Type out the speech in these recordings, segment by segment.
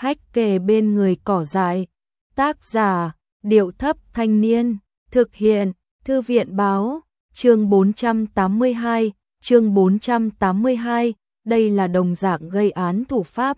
hách kề bên người cỏ dại. Tác giả, Điệu Thấp Thanh Niên, thực hiện, Thư viện Báo, chương 482, chương 482, đây là đồng dạng gây án thủ pháp.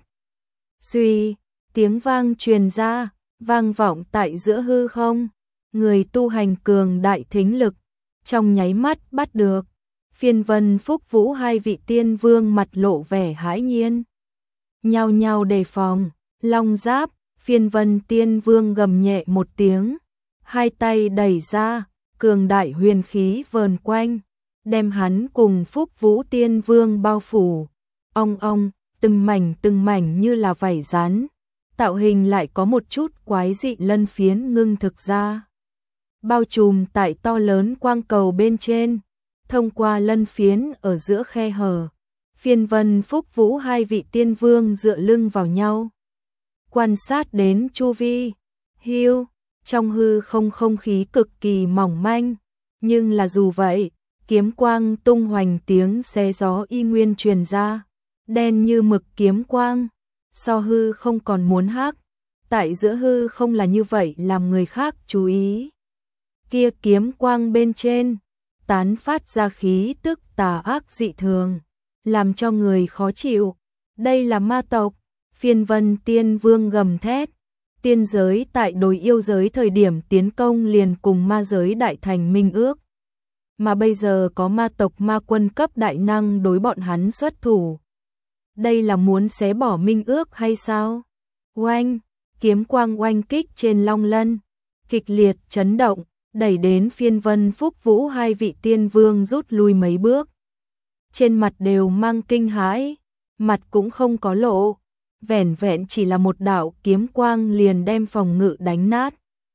Suy, tiếng vang truyền ra, vang vọng tại giữa hư không, người tu hành cường đại thính lực, trong nháy mắt bắt được. Phiên Vân Phúc Vũ hai vị tiên vương mặt lộ vẻ hãi nhiên, nhao nhao đề phòng. Long Giáp, Phiên Vân Tiên Vương gầm nhẹ một tiếng, hai tay đẩy ra, cường đại huyền khí vờn quanh, đem hắn cùng Phúc Vũ Tiên Vương bao phủ. Ong ong, từng mảnh như là vảy rắn, tạo hình lại có một chút quái dị lân phiến ngưng thực ra, bao trùm tại to lớn quang cầu bên trên. Thông qua lân phiến ở giữa khe hở, Phiên Vân Phúc Vũ hai vị tiên vương dựa lưng vào nhau, quan sát đến chu vi. Hiu, trong hư không không khí cực kỳ mỏng manh, nhưng là dù vậy, kiếm quang tung hoành, tiếng xé gió y nguyên truyền ra, đen như mực kiếm quang, so hư không còn muốn hắc, tại giữa hư không là như vậy làm người khác chú ý. Kia kiếm quang bên trên tán phát ra khí tức tà ác dị thường, làm cho người khó chịu. Đây là ma tộc. Phiên Vân Tiên Vương gầm thét. Tiên giới tại đối yêu giới thời điểm tiến công liền cùng ma giới đại thành minh ước, mà bây giờ có ma tộc ma quân cấp đại năng đối bọn hắn xuất thủ. Đây là muốn xé bỏ minh ước hay sao? Oanh, kiếm quang oanh kích trên long lân, kịch liệt chấn động, đẩy đến Phiên Vân Phúc Vũ hai vị tiên vương rút lui mấy bước. Trên mặt đều mang kinh hãi, mặt cũng không có lộ, vẻn vẹn chỉ là một đạo kiếm quang liền đem phòng ngự đánh nát,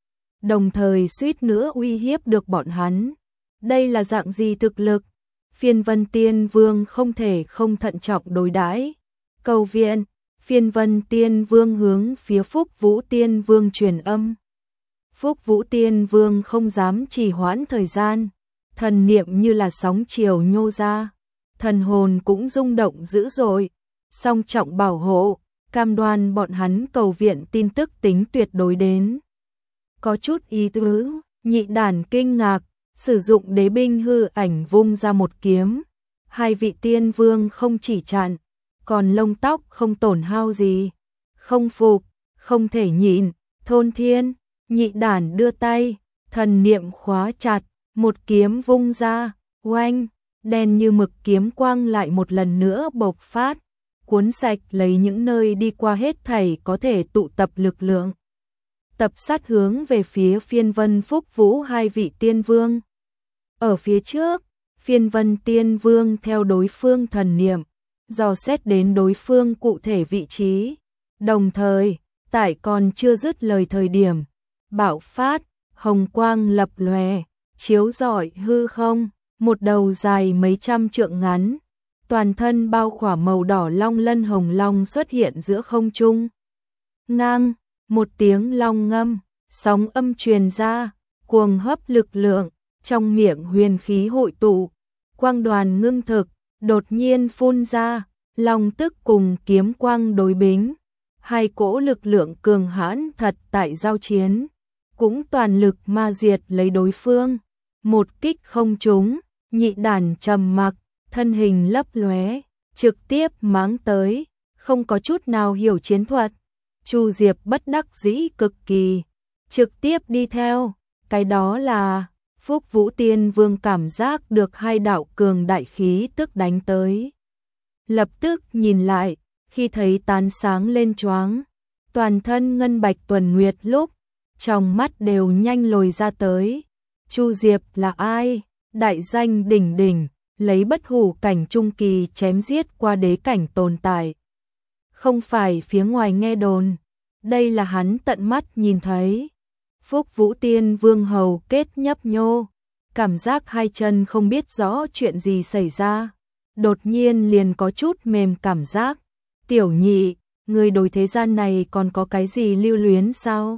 đồng thời suýt nữa uy hiếp được bọn hắn. Đây là dạng gì thực lực? Phiên Vân Tiên Vương không thể không thận trọng đối đãi. Cầu viện. Phiên Vân Tiên Vương hướng phía Phúc Vũ Tiên Vương truyền âm. Phúc Vũ Tiên Vương không dám trì hoãn thời gian, thần niệm như là sóng chiều nhô ra, thần hồn cũng rung động dữ dội, song trọng bảo hộ, cam đoan bọn hắn cầu viện tin tức tính tuyệt đối đến. Có chút ý tứ. Nhị đàn kinh ngạc, sử dụng đế binh hư ảnh vung ra một kiếm, hai vị tiên vương không chỉ chặn, còn lông tóc không tổn hao gì. Không phục, không thể nhịn. Thôn Thiên. Nhị đàn đưa tay, thần niệm khóa chặt, một kiếm vung ra, oanh, đen như mực kiếm quang lại một lần nữa bộc phát, cuốn sạch lấy những nơi đi qua hết thảy có thể tụ tập lực lượng, tập sát hướng về phía Phiên Vân Phúc Vũ hai vị tiên vương. Ở phía trước, Phiên Vân Tiên Vương theo đối phương thần niệm, dò xét đến đối phương cụ thể vị trí, đồng thời, tại còn chưa dứt lời thời điểm, bạo phát, hồng quang lập lòe, chiếu rọi hư không, một đầu dài mấy trăm trượng ngắn, toàn thân bao khỏa màu đỏ long lân hồng long xuất hiện giữa không trung. Ngang, một tiếng long ngâm, sóng âm truyền ra, cuồng hấp lực lượng, trong miệng huyền khí hội tụ, quang đoàn ngưng thực, đột nhiên phun ra, long tức cùng kiếm quang đối bính, hai cỗ lực lượng cường hãn thật tại giao chiến, cũng toàn lực ma diệt lấy đối phương. Một kích không trúng, nhị đàn trầm mặc, thân hình lấp lóe, trực tiếp máng tới, không có chút nào hiểu chiến thuật. Chu Diệp bất đắc dĩ cực kỳ, trực tiếp đi theo. Cái đó là Phúc Vũ Tiên Vương cảm giác được hai đạo cường đại khí tức đánh tới, lập tức nhìn lại, khi thấy tán sáng lên choáng, toàn thân ngân bạch tuần nguyệt lúc, trong mắt đều nhanh lồi ra tới. Chu Diệp là ai? Đại danh đỉnh đỉnh, lấy bất hủ cảnh trung kỳ chém giết qua đế cảnh tồn tại. Không phải phía ngoài nghe đồn, đây là hắn tận mắt nhìn thấy. Phúc Vũ Tiên Vương hầu kết nhấp nhô, cảm giác hai chân không biết rõ chuyện gì xảy ra, đột nhiên liền có chút mềm cảm giác. Tiểu nhị, người đối thế gian này còn có cái gì lưu luyến sao?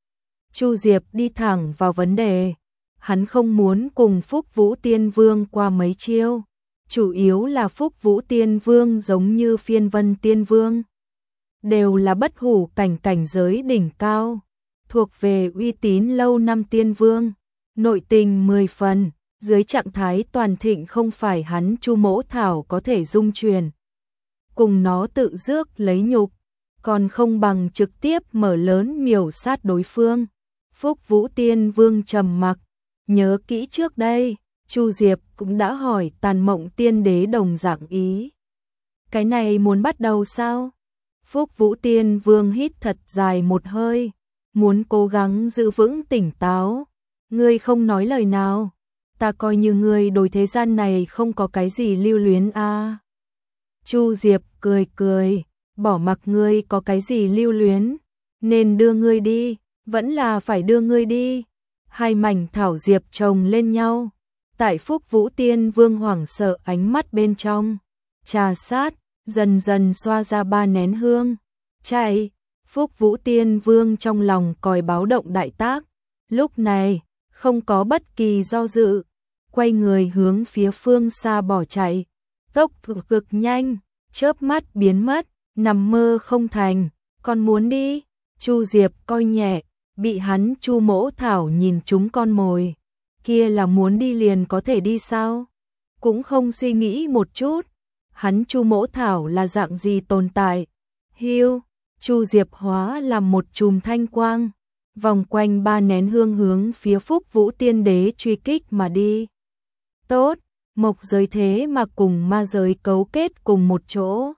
Chu Diệp đi thẳng vào vấn đề, hắn không muốn cùng Phúc Vũ Tiên Vương qua mấy chiêu, chủ yếu là Phúc Vũ Tiên Vương giống như Phiên Vân Tiên Vương, đều là bất hủ cảnh cảnh giới đỉnh cao, thuộc về uy tín lâu năm tiên vương, nội tình 10 phần, dưới trạng thái toàn thịnh không phải hắn Chu Mỗ Thảo có thể dung truyền. Cùng nó tự rước lấy nhục, còn không bằng trực tiếp mở lớn miểu sát đối phương. Phúc Vũ Tiên Vương trầm mặc, nhớ kỹ trước đây, Chu Diệp cũng đã hỏi Tàn Mộng Tiên Đế đồng dạng ý. Cái này muốn bắt đầu sao? Phúc Vũ Tiên Vương hít thật dài một hơi, muốn cố gắng giữ vững tỉnh táo. Ngươi không nói lời nào, ta coi như ngươi đối thế gian này không có cái gì lưu luyến a. Chu Diệp cười cười, bỏ mặc ngươi có cái gì lưu luyến, nên đưa ngươi đi, vẫn là phải đưa ngươi đi. Hai mảnh thảo diệp chồng lên nhau, tại Phúc Vũ Tiên Vương hoảng sợ ánh mắt bên trong, trà sát, dần dần xoa ra 3 nén hương. Chạy, Phúc Vũ Tiên Vương trong lòng còi báo động đại tác, lúc này, không có bất kỳ do dự, quay người hướng phía phương xa bỏ chạy, tốc độ cực nhanh, chớp mắt biến mất, nằm mơ không thành, còn muốn đi. Chu Diệp coi nhẹ, bị hắn Chu Mỗ Thảo nhìn trúng con mồi, kia là muốn đi liền có thể đi sao? Cũng không suy nghĩ một chút, hắn Chu Mỗ Thảo là dạng gì tồn tại? Hiu, Chu Diệp hóa làm một chùm thanh quang, vòng quanh 3 nén hương hướng phía Phúc Vũ Tiên Đế truy kích mà đi. Tốt, mộc giới thế mà cùng ma giới cấu kết cùng một chỗ.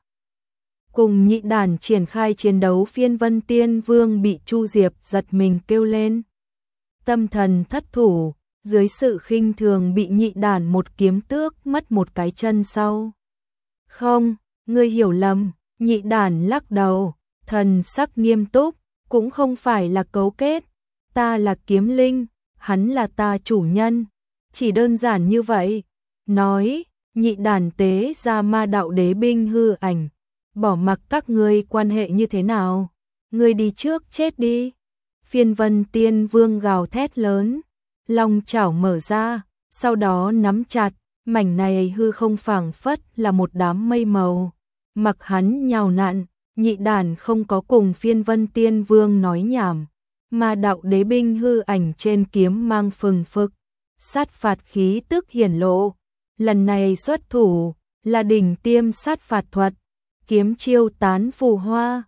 Cùng Nhị Đản triển khai chiến đấu, Phiên Vân Tiên Vương bị Chu Diệp giật mình kêu lên. Tâm thần thất thủ, dưới sự khinh thường bị Nhị Đản một kiếm tước mất một cái chân sau. Không, ngươi hiểu lầm, Nhị Đản lắc đầu, thần sắc nghiêm túc, cũng không phải là cấu kết, ta là kiếm linh, hắn là ta chủ nhân, chỉ đơn giản như vậy. Nói, Nhị Đản tế ra ma đạo đế binh hư ảnh, bỏ mặc các ngươi quan hệ như thế nào, ngươi đi trước chết đi. Phiên Vân Tiên Vương gào thét lớn, long chảo mở ra, sau đó nắm chặt, mảnh này hư không phảng phất là một đám mây màu, mặc hắn nhào nặn. Nhị Đản không có cùng Phiên Vân Tiên Vương nói nhảm, mà đạo đế binh hư ảnh trên kiếm mang phừng phực, sát phạt khí tức hiển lộ. Lần này xuất thủ là đỉnh tiêm sát phạt thuật, kiếm chiêu tán phù hoa.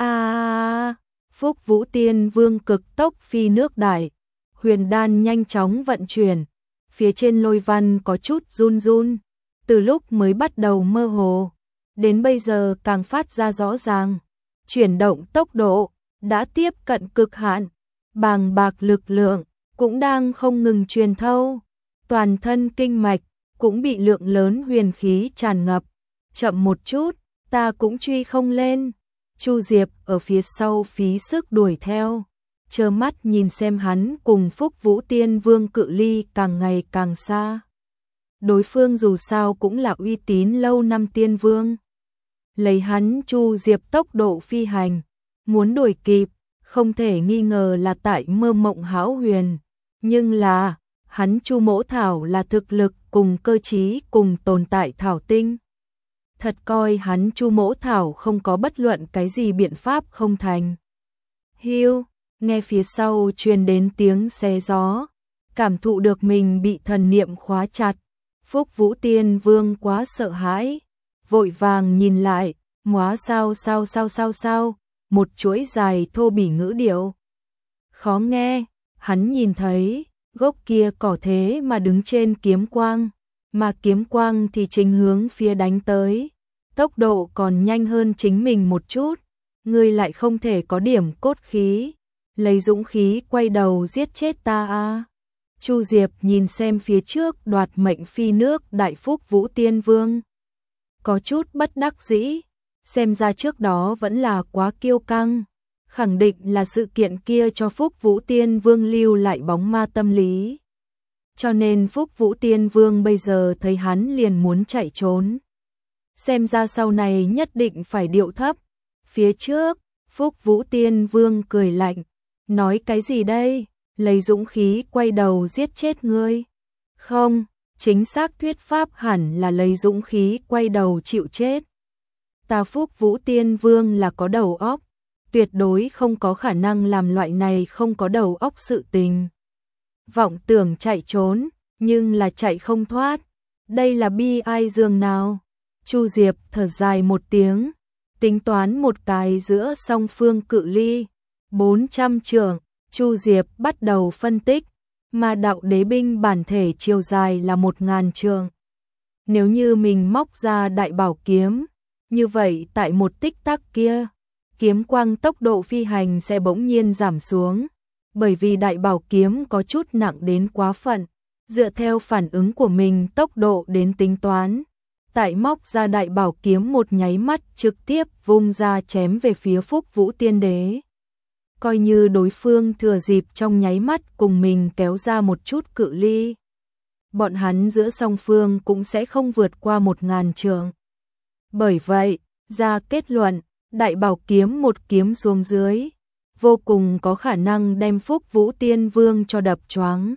Phúc Vũ Tiên Vương cực tốc phi nước đại, huyền đan nhanh chóng vận chuyển, phía trên lôi văn có chút run run, từ lúc mới bắt đầu mơ hồ, đến bây giờ càng phát ra rõ ràng, chuyển động tốc độ đã tiếp cận cực hạn, bàng bạc lực lượng cũng đang không ngừng truyền thâu, toàn thân kinh mạch cũng bị lượng lớn huyền khí tràn ngập. Chậm một chút, ta cũng truy không lên. Chu Diệp ở phía sau phí sức đuổi theo, trơ mắt nhìn xem hắn cùng Phúc Vũ Tiên Vương cự ly càng ngày càng xa. Đối phương dù sao cũng là uy tín lâu năm tiên vương. Lấy hắn Chu Diệp tốc độ phi hành, muốn đuổi kịp, không thể nghi ngờ là tại mơ mộng hão huyền. Nhưng là, hắn Chu Mỗ Thảo là thực lực cùng cơ trí cùng tồn tại thảo tinh. Thật coi hắn Chu Mỗ Thảo không có bất luận cái gì biện pháp không thành. Hiu, nghe phía sau truyền đến tiếng xé gió, cảm thụ được mình bị thần niệm khóa chặt. Phúc Vũ Tiên Vương quá sợ hãi, vội vàng nhìn lại, móa sao, một chuỗi dài thô bỉ ngữ điệu. Khó nghe, hắn nhìn thấy, gốc kia cỏ thế mà đứng trên kiếm quang, mà kiếm quang thì chính hướng phía đánh tới, tốc độ còn nhanh hơn chính mình một chút, ngươi lại không thể có điểm cốt khí, lấy dũng khí quay đầu giết chết ta a. Chu Diệp nhìn xem phía trước đoạt mệnh phi nước đại Phúc Vũ Tiên Vương, có chút bất đắc dĩ, xem ra trước đó vẫn là quá kiêu căng, khẳng định là sự kiện kia cho Phúc Vũ Tiên Vương lưu lại bóng ma tâm lý. Cho nên Phúc Vũ Tiên Vương bây giờ thấy hắn liền muốn chạy trốn. Xem ra sau này nhất định phải điệu thấp. Phía trước, Phúc Vũ Tiên Vương cười lạnh, nói cái gì đây? Lấy dũng khí quay đầu giết chết ngươi. Không, chính xác thuyết pháp hẳn là lấy dũng khí quay đầu chịu chết. Ta Phúc Vũ Tiên Vương là có đầu óc, tuyệt đối không có khả năng làm loại này không có đầu óc sự tình. Vọng tưởng chạy trốn, nhưng là chạy không thoát. Đây là bi ai dường nào? Chu Diệp thở dài một tiếng, tính toán một cái giữa song phương cự ly 400 trượng. Chu Diệp bắt đầu phân tích, mà đạo đế binh bản thể chiều dài là 1000 trượng. Nếu như mình móc ra đại bảo kiếm, như vậy tại một tích tắc kia, kiếm quang tốc độ phi hành sẽ bỗng nhiên giảm xuống, bởi vì đại bảo kiếm có chút nặng đến quá phận. Dựa theo phản ứng của mình tốc độ đến tính toán, tại móc ra đại bảo kiếm một nháy mắt trực tiếp vung ra chém về phía Phúc Vũ Tiên Đế. Coi như đối phương thừa dịp trong nháy mắt cùng mình kéo ra một chút cự ly, bọn hắn giữa song phương cũng sẽ không vượt qua 1000 trượng. Bởi vậy, ra kết luận, đại bảo kiếm một kiếm xuống dưới, vô cùng có khả năng đem Phúc Vũ Tiên Vương cho đập choáng.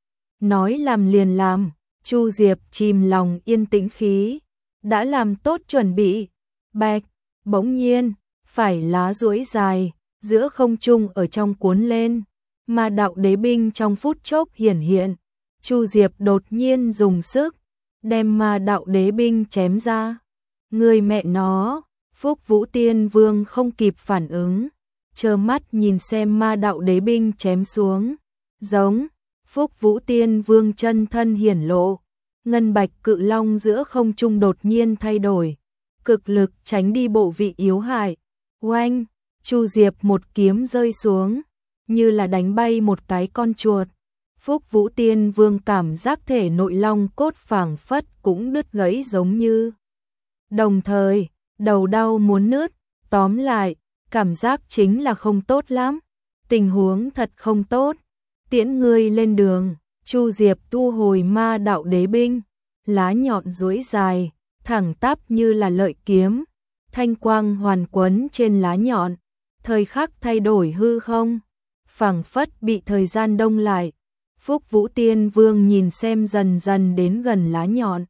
Nói làm liền làm, Chu Diệp chìm lòng yên tĩnh khí, đã làm tốt chuẩn bị. Bạch, bỗng nhiên, phải lá duỗi dài, giữa không trung ở trong cuốn lên, mà đạo đế binh trong phút chốc hiển hiện. Chu Diệp đột nhiên dùng sức, đem ma đạo đế binh chém ra. Người mẹ nó, Phúc Vũ Tiên Vương không kịp phản ứng, trơ mắt nhìn xem ma đạo đế binh chém xuống. Giống, Phúc Vũ Tiên Vương chân thân hiển lộ, ngân bạch cự long giữa không trung đột nhiên thay đổi, cực lực tránh đi bộ vị yếu hại. Oanh, Chu Diệp một kiếm rơi xuống, như là đánh bay một cái con chuột. Phúc Vũ Tiên Vương cảm giác thể nội long cốt phảng phất cũng đứt gãy giống như. Đồng thời, đầu đau muốn nứt, tóm lại, cảm giác chính là không tốt lắm. Tình huống thật không tốt. Tiễn ngươi lên đường, Chu Diệp thu hồi ma đạo đế binh, lá nhọn duỗi dài, thẳng tắp như là lợi kiếm, thanh quang hoàn quấn trên lá nhọn, thời khắc thay đổi hư không, phảng phất bị thời gian đông lại. Phúc Vũ Tiên Vương nhìn xem dần dần đến gần lá nhọn,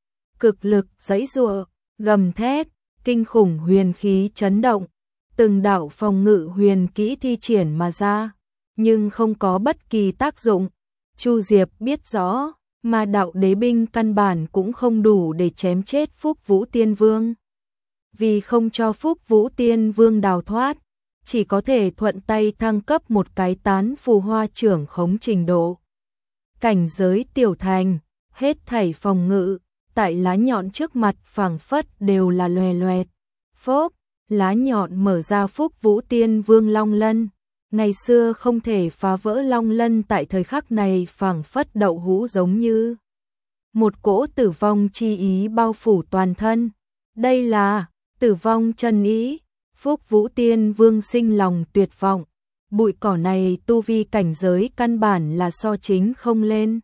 cực lực giãy giụa, gầm thét, kinh khủng huyền khí chấn động, từng đạo phòng ngự huyền kỹ thi triển mà ra, nhưng không có bất kỳ tác dụng. Chu Diệp biết rõ, mà đạo đế binh căn bản cũng không đủ để chém chết Phúc Vũ Tiên Vương. Vì không cho Phúc Vũ Tiên Vương đào thoát, chỉ có thể thuận tay thăng cấp một cái tán phù hoa trưởng khống trình độ. Cảnh giới tiểu thành, hết thảy phòng ngự, tại lá nhọn trước mặt phảng phất đều là loè loẹt. Phốp, lá nhọn mở ra Phúc Vũ Tiên Vương long lân. Ngày xưa không thể phá vỡ long lân tại thời khắc này phảng phất đậu hũ giống như. Một cỗ tử vong chi ý bao phủ toàn thân. Đây là tử vong chân ý. Phúc Vũ Tiên Vương sinh lòng tuyệt vọng. Bụi cỏ này tu vi cảnh giới căn bản là so chính không lên.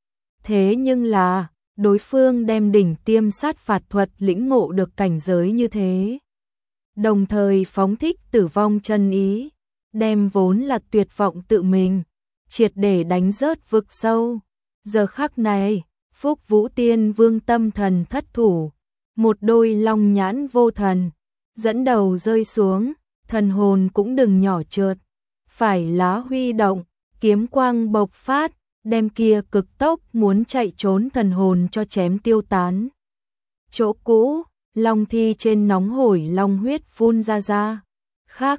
Thế nhưng là, đối phương đem đỉnh tiêm sát phạt thuật lĩnh ngộ được cảnh giới như thế. Đồng thời phóng thích tử vong chân ý, đem vốn là tuyệt vọng tự mình, triệt để đánh rớt vực sâu. Giờ khắc này, Phúc Vũ Tiên Vương tâm thần thất thủ, một đôi long nhãn vô thần, dẫn đầu rơi xuống, thần hồn cũng đừng nhỏ trượt. Phải lá huy động, kiếm quang bộc phát, đem kia cực tốc muốn chạy trốn thần hồn cho chém tiêu tán. Chỗ cũ, long thi trên nóng hổi long huyết phun ra. Khác,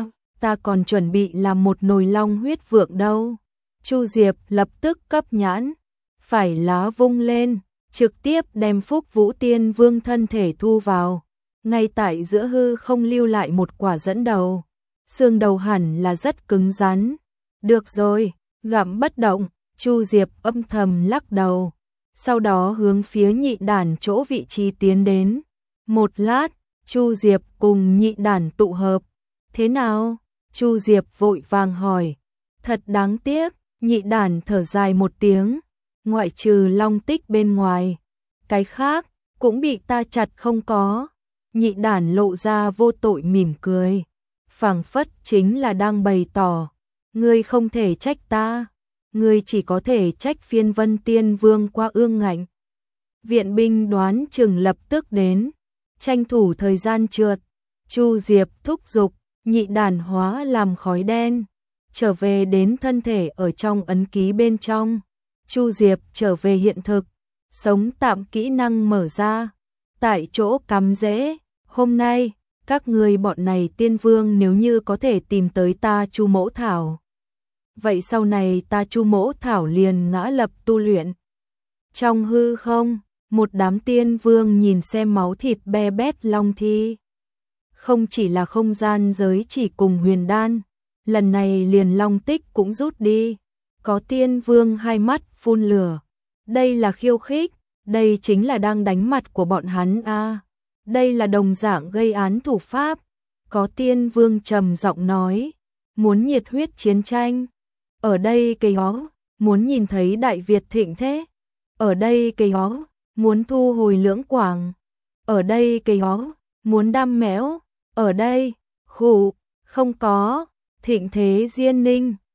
ta còn chuẩn bị làm một nồi long huyết vượng đâu. Chu Diệp lập tức cấp nhãn, phải lá vung lên, trực tiếp đem Phúc Vũ Tiên Vương thân thể thu vào. Ngay tại giữa hư không lưu lại một quả dẫn đầu. Xương đầu hẳn là rất cứng rắn. Được rồi, gặm bất động, Chu Diệp âm thầm lắc đầu. Sau đó hướng phía nhị đản chỗ vị trí tiến đến. Một lát, Chu Diệp cùng nhị đản tụ hợp. Thế nào? Chu Diệp vội vàng hỏi. Thật đáng tiếc, nhị đản thở dài một tiếng. Ngoại trừ long tích bên ngoài, cái khác cũng bị ta chặt không có. Nhị đản lộ ra vô tội mỉm cười, phảng phất chính là đang bày tỏ, ngươi không thể trách ta, ngươi chỉ có thể trách Phiên Vân Tiên Vương qua ương ngạnh. Viện binh đoán chừng lập tức đến, tranh thủ thời gian trượt. Chu Diệp thúc giục, nhị đàn hóa làm khói đen, trở về đến thân thể ở trong ấn ký bên trong. Chu Diệp trở về hiện thực, sống tạm kỹ năng mở ra, tại chỗ cắm rễ. Hôm nay, các người bọn này tiên vương nếu như có thể tìm tới ta Chu Mỗ Thảo, vậy sau này ta Chu Mỗ Thảo liền ngã lập tu luyện. Trong hư không, một đám tiên vương nhìn xem máu thịt be bét long thi. Không chỉ là không gian giới chỉ cùng huyền đan, lần này liền long tích cũng rút đi. Có tiên vương hai mắt phun lửa. Đây là khiêu khích, đây chính là đang đánh mặt của bọn hắn a. Đây là đồng dạng gây án thủ pháp. Có tiên vương trầm giọng nói, muốn nhiệt huyết chiến tranh. Ở đây cây hó, muốn nhìn thấy Đại Việt thịnh thế. Ở đây cây hó, muốn thu hồi Lưỡng Quảng. Ở đây cây hó, muốn đam mẽo. Ở đây, khủ, không có, thịnh thế Diên Ninh.